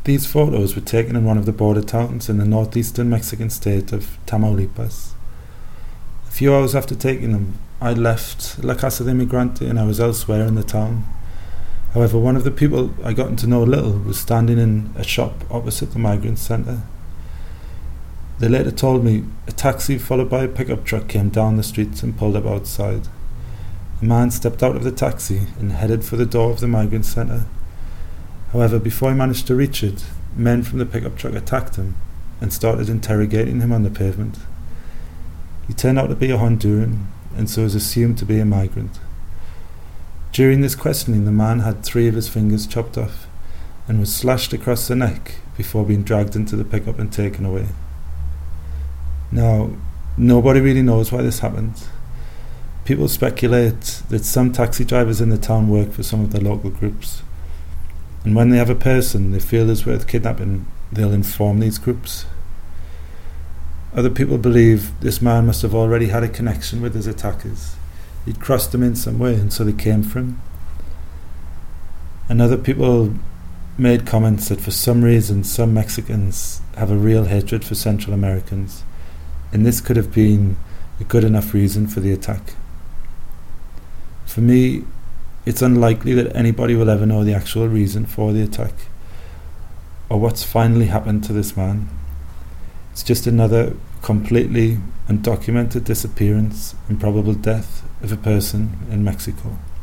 These photos were taken in one of the border towns in the northeastern Mexican state of Tamaulipas. A few hours after taking them, I left La Casa de Migrante and I was elsewhere in the town. However, one of the people I gotten to know a little was standing in a shop opposite the migrant centre. They later told me a taxi followed by a pickup truck came down the street and pulled up outside. A man stepped out of the taxi and headed for the door of the migrant centre. However, before he managed to reach it, men from the pickup truck attacked him and started interrogating him on the pavement. He turned out to be a Honduran and so was assumed to be a migrant. During this questioning, the man had 3 of his fingers chopped off and was slashed across the neck before being dragged into the pickup and taken away. Now, nobody really knows why this happened. People speculate that some taxi drivers in the town work for some of the local groups, and when they have a person they feel is worth kidnapping, they'll inform these groups. Other people believe this man must have already had a connection with his attackers. He'd crossed them in some way and so they came for him. And other people made comments that for some reason some Mexicans have a real hatred for Central Americans, and this could have been a good enough reason for the attack. For me, it's unlikely that anybody will ever know the actual reason for the attack or what's finally happened to this man. It's just another completely undocumented disappearance and probable death of a person in Mexico.